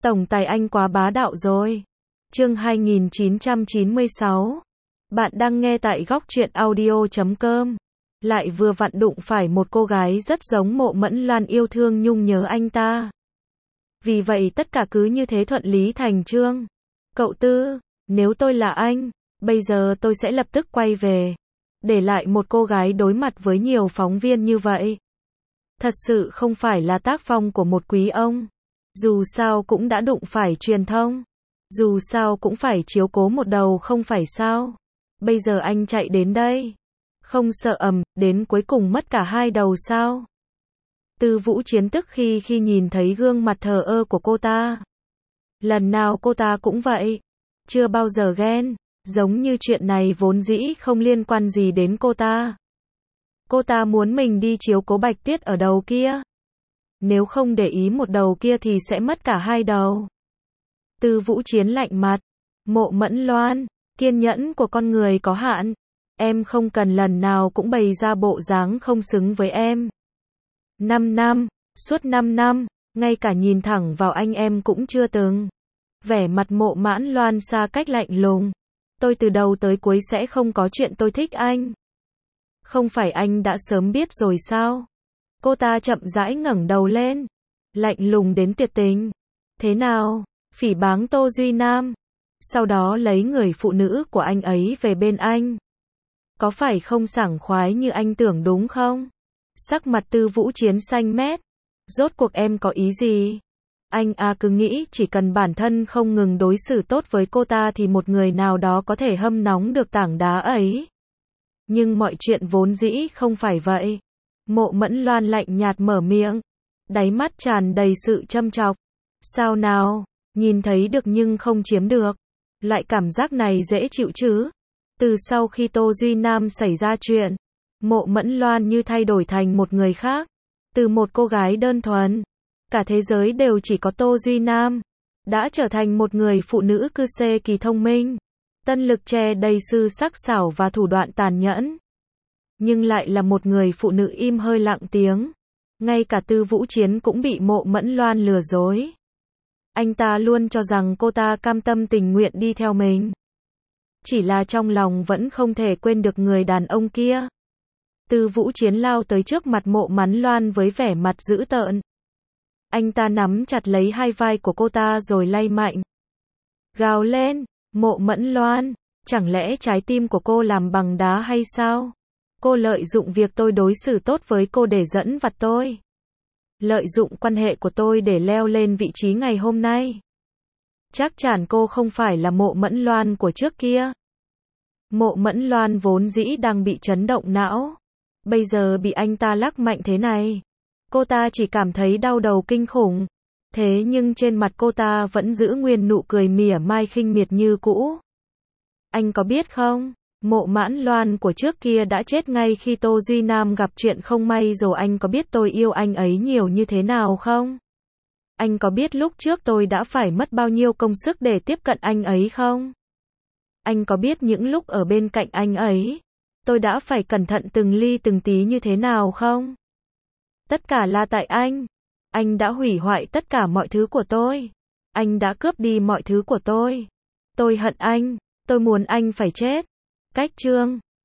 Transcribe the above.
Tổng tài anh quá bá đạo rồi. Chương 2996. Bạn đang nghe tại góc truyện audio.com. Lại vừa vặn đụng phải một cô gái rất giống Mộ Mẫn Loan, yêu thương nhung nhớ anh ta. Vì vậy tất cả cứ như thế thuận lý thành chương. Cậu Tư, nếu tôi là anh, bây giờ tôi sẽ lập tức quay về. Để lại một cô gái đối mặt với nhiều phóng viên như vậy. Thật sự không phải là tác phong của một quý ông. Dù sao cũng đã đụng phải truyền thông. Dù sao cũng phải chiếu cố một đầu không phải sao. Bây giờ anh chạy đến đây. Không sợ đến cuối cùng mất cả hai đầu sao? Tư Vũ Chiến tức khi nhìn thấy gương mặt thờ ơ của cô ta. Lần nào cô ta cũng vậy. Chưa bao giờ ghen. Giống như chuyện này vốn dĩ không liên quan gì đến cô ta. Cô ta muốn mình đi chiếu cố Bạch Tuyết ở đầu kia. Nếu không để ý một đầu kia thì sẽ mất cả hai đầu. Tư Vũ Chiến lạnh mặt. Mộ Mẫn Loan, kiên nhẫn của con người có hạn. Em không cần lần nào cũng bày ra bộ dáng không xứng với em. 5 năm, suốt 5 năm, ngay cả nhìn thẳng vào anh em cũng chưa từng. Vẻ mặt Mộ Mẫn Loan xa cách lạnh lùng. Tôi từ đầu tới cuối sẽ không có chuyện tôi thích anh. Không phải anh đã sớm biết rồi sao? Cô ta chậm rãi ngẩng đầu lên. Lạnh lùng đến tuyệt tình. Thế nào? Phỉ báng Tô Duy Nam. Sau đó lấy người phụ nữ của anh ấy về bên anh. Có phải không sảng khoái như anh tưởng đúng không? Sắc mặt Tư Vũ Chiến xanh mét. Rốt cuộc em có ý gì? Anh cứ nghĩ chỉ cần bản thân không ngừng đối xử tốt với cô ta thì một người nào đó có thể hâm nóng được tảng đá ấy. Nhưng mọi chuyện vốn dĩ không phải vậy. Mộ Mẫn Loan lạnh nhạt mở miệng. Đáy mắt tràn đầy sự châm chọc. Sao nào? Nhìn thấy được nhưng không chiếm được. Loại cảm giác này dễ chịu chứ? Từ sau khi Tô Duy Nam xảy ra chuyện, Mộ Mẫn Loan như thay đổi thành một người khác. Từ một cô gái đơn thuần, cả thế giới đều chỉ có Tô Duy Nam, đã trở thành một người phụ nữ cư xê kỳ thông minh, tân lực che đầy sự sắc sảo và thủ đoạn tàn nhẫn. Nhưng lại là một người phụ nữ im hơi lặng tiếng. Ngay cả Tư Vũ Chiến cũng bị Mộ Mẫn Loan lừa dối. Anh ta luôn cho rằng cô ta cam tâm tình nguyện đi theo mình. Chỉ là trong lòng vẫn không thể quên được người đàn ông kia. Tư Vũ Chiến lao tới trước mặt Mộ Mẫn Loan với vẻ mặt dữ tợn. Anh ta nắm chặt lấy hai vai của cô ta rồi lay mạnh. Gào lên, Mộ Mẫn Loan, chẳng lẽ trái tim của cô làm bằng đá hay sao? Cô lợi dụng việc tôi đối xử tốt với cô để dẫn vặt tôi. Lợi dụng quan hệ của tôi để leo lên vị trí ngày hôm nay. Chắc chắn cô không phải là Mộ Mẫn Loan của trước kia. Mộ Mẫn Loan vốn dĩ đang bị chấn động não. Bây giờ bị anh ta lắc mạnh thế này. Cô ta chỉ cảm thấy đau đầu kinh khủng. Thế nhưng trên mặt cô ta vẫn giữ nguyên nụ cười mỉa mai khinh miệt như cũ. Anh có biết không? Mộ Mẫn Loan của trước kia đã chết ngay khi Tô Duy Nam gặp chuyện không may rồi. Anh có biết tôi yêu anh ấy nhiều như thế nào không? Anh có biết lúc trước tôi đã phải mất bao nhiêu công sức để tiếp cận anh ấy không? Anh có biết những lúc ở bên cạnh anh ấy, tôi đã phải cẩn thận từng ly từng tí như thế nào không? Tất cả là tại anh. Anh đã hủy hoại tất cả mọi thứ của tôi. Anh đã cướp đi mọi thứ của tôi. Tôi hận anh. Tôi muốn anh phải chết. Cách chương